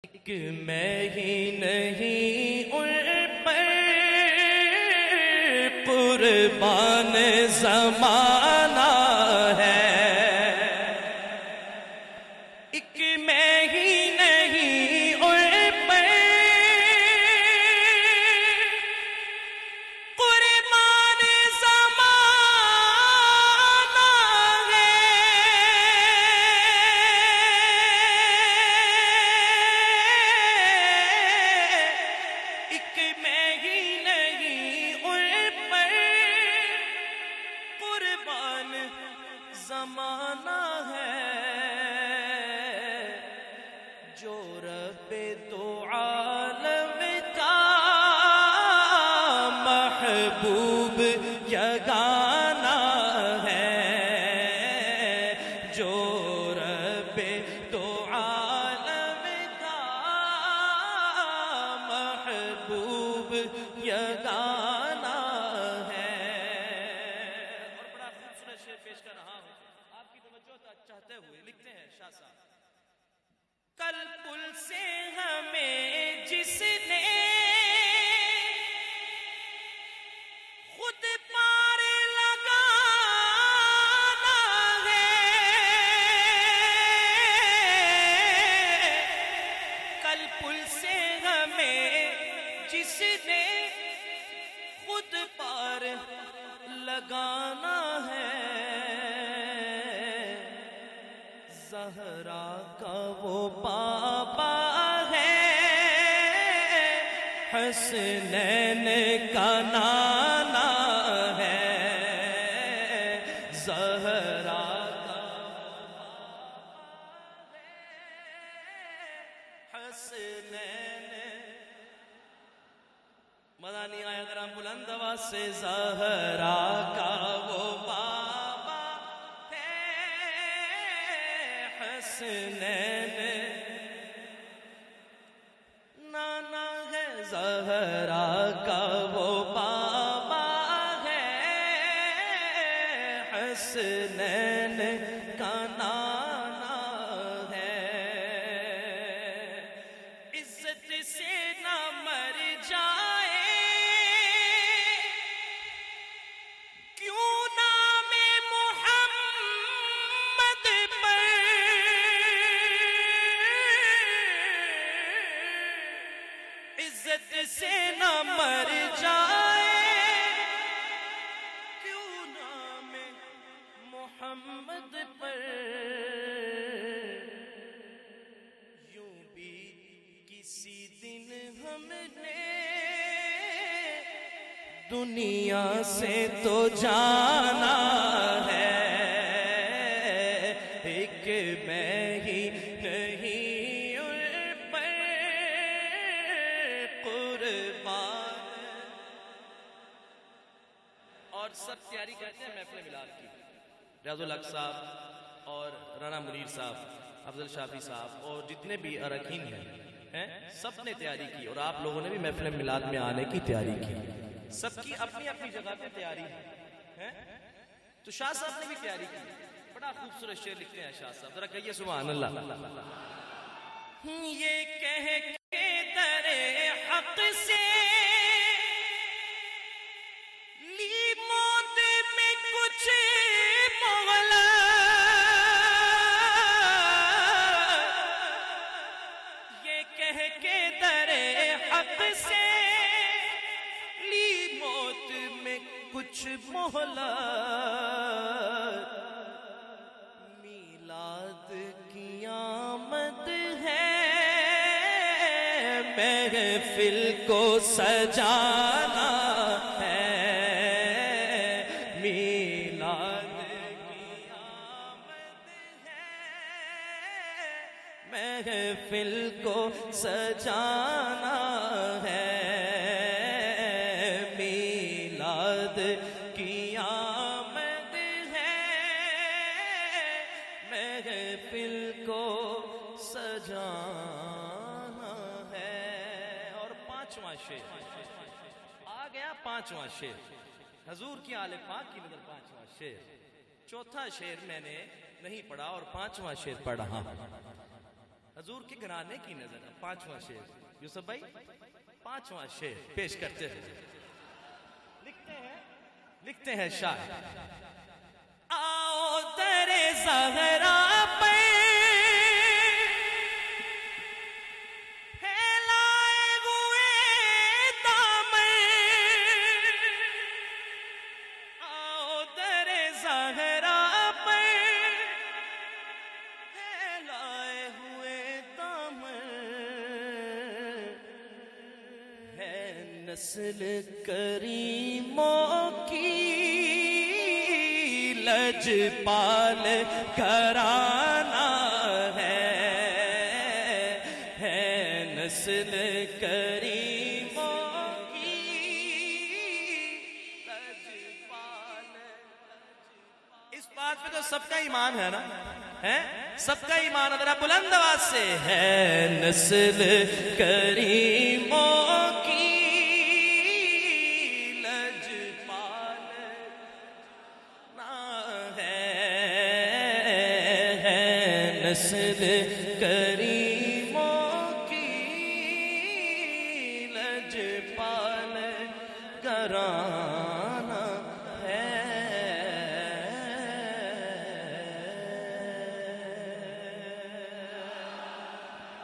ایک میں ہی نہیں ان پر قربان زمانہ ہے، ایک میں ہی نہیں ان پر قربان زمانہ ہے، ایک میں ہی نہیں ان پر قربان زمانہ ہے، جو رب تو عالم کا محبوب یگانہ ہے، جو رب تو عالم کا محبوب یگانہ ہے۔ اور بڑا خوبصورت شعر پیش کر رہا ہوں، آپ کی توجہ چاہتے ہوئے لکھتے ہیں شاہ صاحب۔ کل پل سے ہمیں جس نے خود پار لگانا ہے، کل پل سے ہمیں جس نے خود پار لگانا ہے، زہرا کا وہ پاپا ہے، حسنین کا نانا ہے، زہرا کا پاپا ہے، حسنین مزہ نہیں آیا ذرا بلند آواز سے، زہرا کا وہ بابا ہے، حسنین نانا ہے، زہرا کا وہ بابا ہے، حسنین کا نانا ہے، عزت سے نہ مر جائے کیوں نام محمد پر، عزت سے نہ مر جائے کیوں نام محمد پر، یوں بھی کسی دن ہم نے دنیا سے تو جانا ہے، ایک میں ہی نہیں ان پر قربان۔ اور سب تیاری کرتے ہیں محفل میلاد کی، ریاض الحق صاحب اور رانا منیر صاحب، افضل شافی صاحب اور جتنے بھی اراکین ہیں سب نے تیاری کی، اور آپ لوگوں نے بھی محفل میلاد میں آنے کی تیاری کی، سب کی اپنی اپنی جگہ پہ تیاری ہے، تو شاہ صاحب نے بھی تیاری کی، بڑا خوبصورت شعر لکھتے ہیں شاہ صاحب، ذرا کہیے سبحان اللہ۔ یہ کہہ کے در حق سے لی موت میں کچھ مہلت، یہ کہہ کے در حق سے لی موت میں کچھ مہلت، میلاد کی آمد ہے محفل کو سجانا ہے، میلاد کی آمد ہے محفل کو سجانا ہے، میلاد کی آمد ہے محفل کو سجانا ہے۔ اور پانچواں شعر آ گیا، پانچواں شعر حضور کی آل پاک کی نظر، پانچواں شعر، چوتھا شعر میں نے نہیں پڑھا اور پانچواں شعر پڑھ رہا ہوں۔ حضور کے گھرانے کی نظر. پانچواں شعر یوسف بھائی، پانچواں شعر پیش کرتے ہیں. لکھتے ہیں شاعر، آؤ در زہرا پہ پھیلائے ہوئے دامن، آؤ در زہرا پہ پھیلائے ہوئے دامن، ہے نسل کریموں کی لجپال گھرانہ ہے نسل کریموں کی لجپال. اس بات پہ تو سب کا ایمان ہے نا، ہے سب کا ایمان. ذرا بلند آواز سے، ہے نسل کریموں کی نسل کری